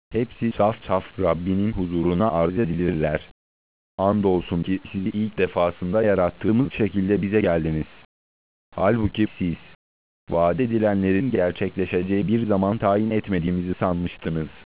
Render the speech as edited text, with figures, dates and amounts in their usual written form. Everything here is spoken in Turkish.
Hepsi saf saf Rabbinin huzuruna arz edilirler. Andolsun ki sizi ilk defasında yarattığımız şekilde bize geldiniz. Halbuki siz, vaat edilenlerin gerçekleşeceği bir zaman tayin etmediğimizi sanmıştınız.